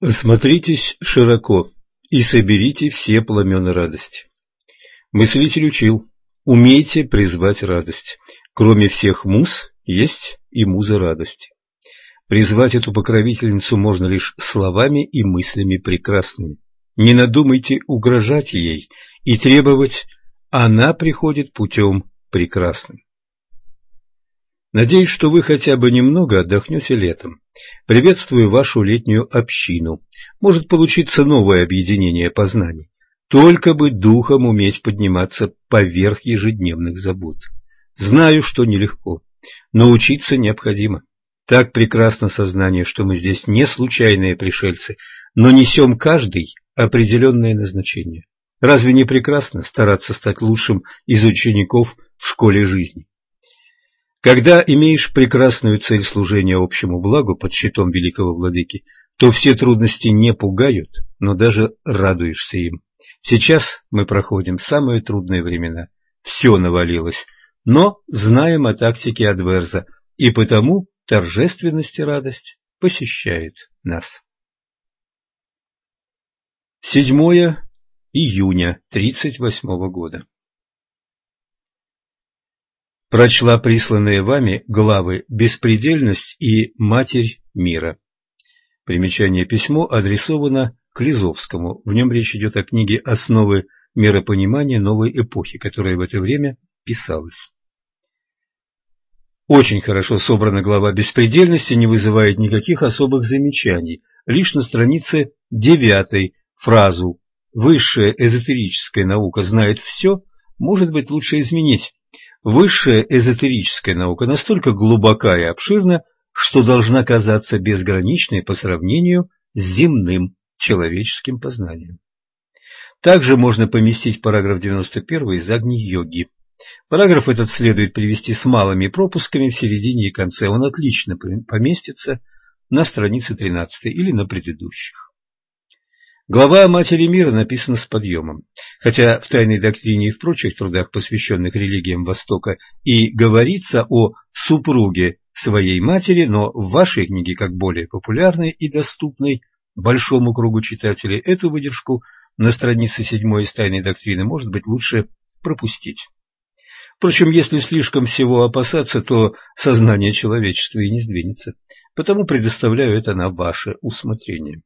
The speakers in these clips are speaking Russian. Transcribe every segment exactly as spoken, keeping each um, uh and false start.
Осмотритесь широко и соберите все пламена радости. Мыслитель учил: умейте призвать радость. Кроме всех муз есть и муза радости. Призвать эту покровительницу можно лишь словами и мыслями прекрасными. Не надумайте угрожать ей и требовать, она приходит путем прекрасным. Надеюсь, что вы хотя бы немного отдохнете летом. Приветствую вашу летнюю общину. Может получиться новое объединение познаний. Только бы духом уметь подниматься поверх ежедневных забот. Знаю, что нелегко, но учиться необходимо. Так прекрасно сознание, что мы здесь не случайные пришельцы, но несем каждый определенное назначение. Разве не прекрасно стараться стать лучшим из учеников в школе жизни? Когда имеешь прекрасную цель служения общему благу под щитом великого владыки, то все трудности не пугают, но даже радуешься им. Сейчас мы проходим самые трудные времена. Все навалилось, но знаем о тактике Адверза, и потому торжественность и радость посещает нас. седьмое июня тридцать восьмого года. Прочла присланные вами главы «Беспредельность» и «Матерь мира». Примечание: письмо адресовано Клизовскому. В нем речь идет о книге «Основы миропонимания новой эпохи», которая в это время писалась. Очень хорошо собрана глава «Беспредельности», не вызывает никаких особых замечаний. Лишь на странице девятой фразу «Высшая эзотерическая наука знает все» может быть лучше изменить. Высшая эзотерическая наука настолько глубока и обширна, что должна казаться безграничной по сравнению с земным человеческим познанием. Также можно поместить параграф девяносто один из Агни-йоги. Параграф этот следует привести с малыми пропусками в середине и конце. Он отлично поместится на странице тринадцатой или на предыдущих. Глава о Матери мира написана с подъемом. Хотя в «Тайной доктрине» и в прочих трудах, посвященных религиям Востока, и говорится о супруге своей матери, но в вашей книге, как более популярной и доступной большому кругу читателей, эту выдержку на странице седьмой из «Тайной доктрины» может быть лучше пропустить. Впрочем, если слишком всего опасаться, то сознание человечества и не сдвинется, потому предоставляю это на ваше усмотрение.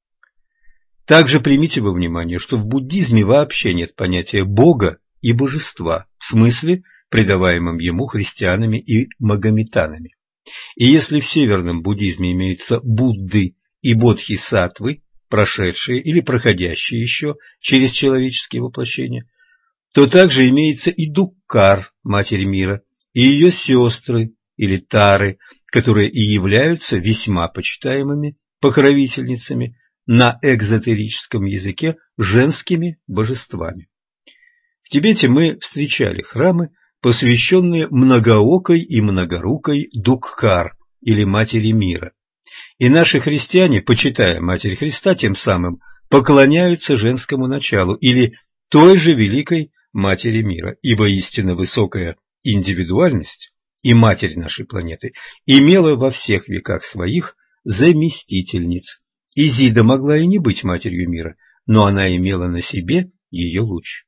Также примите во внимание, что в буддизме вообще нет понятия Бога и божества, в смысле, придаваемом ему христианами и магометанами. И если в северном буддизме имеются Будды и Бодхисаттвы, прошедшие или проходящие еще через человеческие воплощения, то также имеется и Дуккар, Матерь мира, и ее сестры или Тары, которые и являются весьма почитаемыми покровительницами на экзотерическом языке женскими божествами. В Тибете мы встречали храмы, посвященные многоокой и многорукой Дуккар или Матери мира. И наши христиане, почитая Матерь Христа, тем самым поклоняются женскому началу или той же великой Матери мира, ибо истинно высокая индивидуальность и Матерь нашей планеты имела во всех веках своих заместительниц. Изида могла и не быть Матерью мира, но она имела на себе ее луч.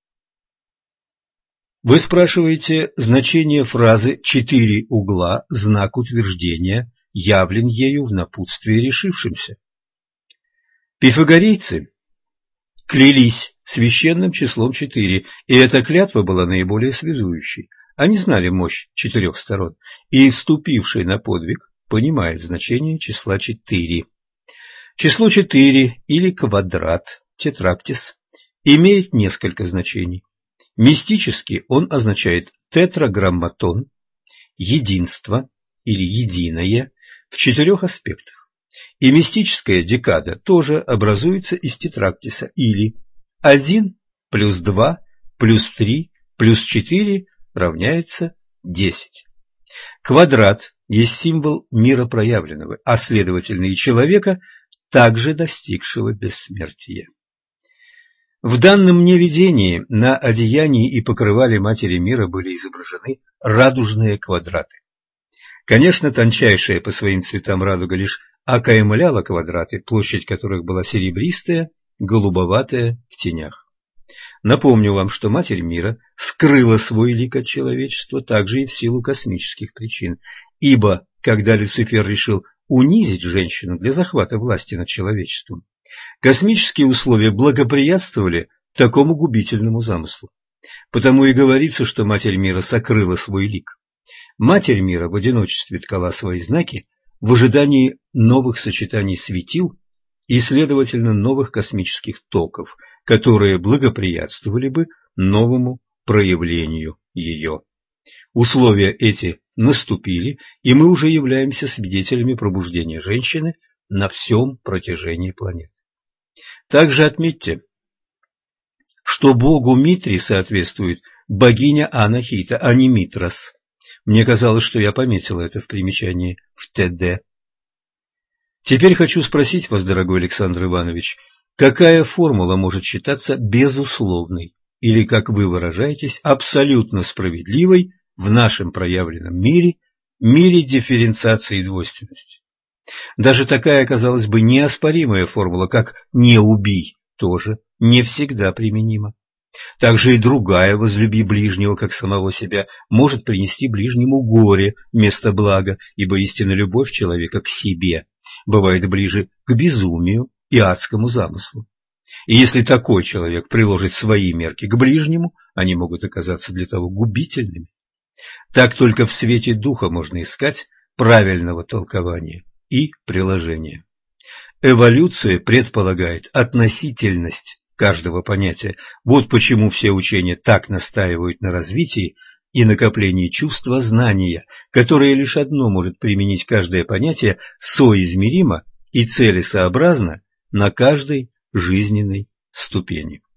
Вы спрашиваете значение фразы «четыре угла» – знак утверждения, явлен ею в напутствии решившимся. Пифагорейцы клялись священным числом четыре, и эта клятва была наиболее связующей. Они знали мощь четырех сторон, и вступивший на подвиг понимает значение числа четыре. Число четыре или квадрат, тетрактис, имеет несколько значений. Мистически он означает тетраграмматон, единство или единое в четырех аспектах. И мистическая декада тоже образуется из тетрактиса или один плюс два плюс три плюс четыре равняется десять. Квадрат есть символ мира проявленного, а следовательно и человека, также достигшего бессмертия. В данном мне видении на одеянии и покрывале Матери мира были изображены радужные квадраты. Конечно, тончайшая по своим цветам радуга лишь окаймляла квадраты, площадь которых была серебристая, голубоватая в тенях. Напомню вам, что Матерь Мира скрыла свой лик от человечества также и в силу космических причин, ибо, когда Люцифер решил унизить женщину для захвата власти над человечеством, космические условия благоприятствовали такому губительному замыслу. Потому и говорится, что Матерь Мира сокрыла свой лик. Матерь Мира в одиночестве ткала свои знаки в ожидании новых сочетаний светил и, следовательно, новых космических токов, которые благоприятствовали бы новому проявлению ее. Условия эти наступили, и мы уже являемся свидетелями пробуждения женщины на всем протяжении планеты. Также отметьте, что богу Митри соответствует богиня Анахита, а не Митрас. Мне казалось, что я пометила это в примечании в ТД. Теперь хочу спросить вас, дорогой Александр Иванович, какая формула может считаться безусловной или, как вы выражаетесь, абсолютно справедливой в нашем проявленном мире, мире дифференциации и двойственности? Даже такая, казалось бы, неоспоримая формула, как «не убий», тоже не всегда применима. Также и другая «возлюби ближнего, как самого себя» может принести ближнему горе вместо блага, ибо истинная любовь человека к себе бывает ближе к безумию и адскому замыслу. И если такой человек приложит свои мерки к ближнему, они могут оказаться для того губительными. Так только в свете духа можно искать правильного толкования и приложения. Эволюция предполагает относительность каждого понятия. Вот почему все учения так настаивают на развитии и накоплении чувства знания, которое лишь одно может применить каждое понятие соизмеримо и целесообразно на каждой жизненной ступени.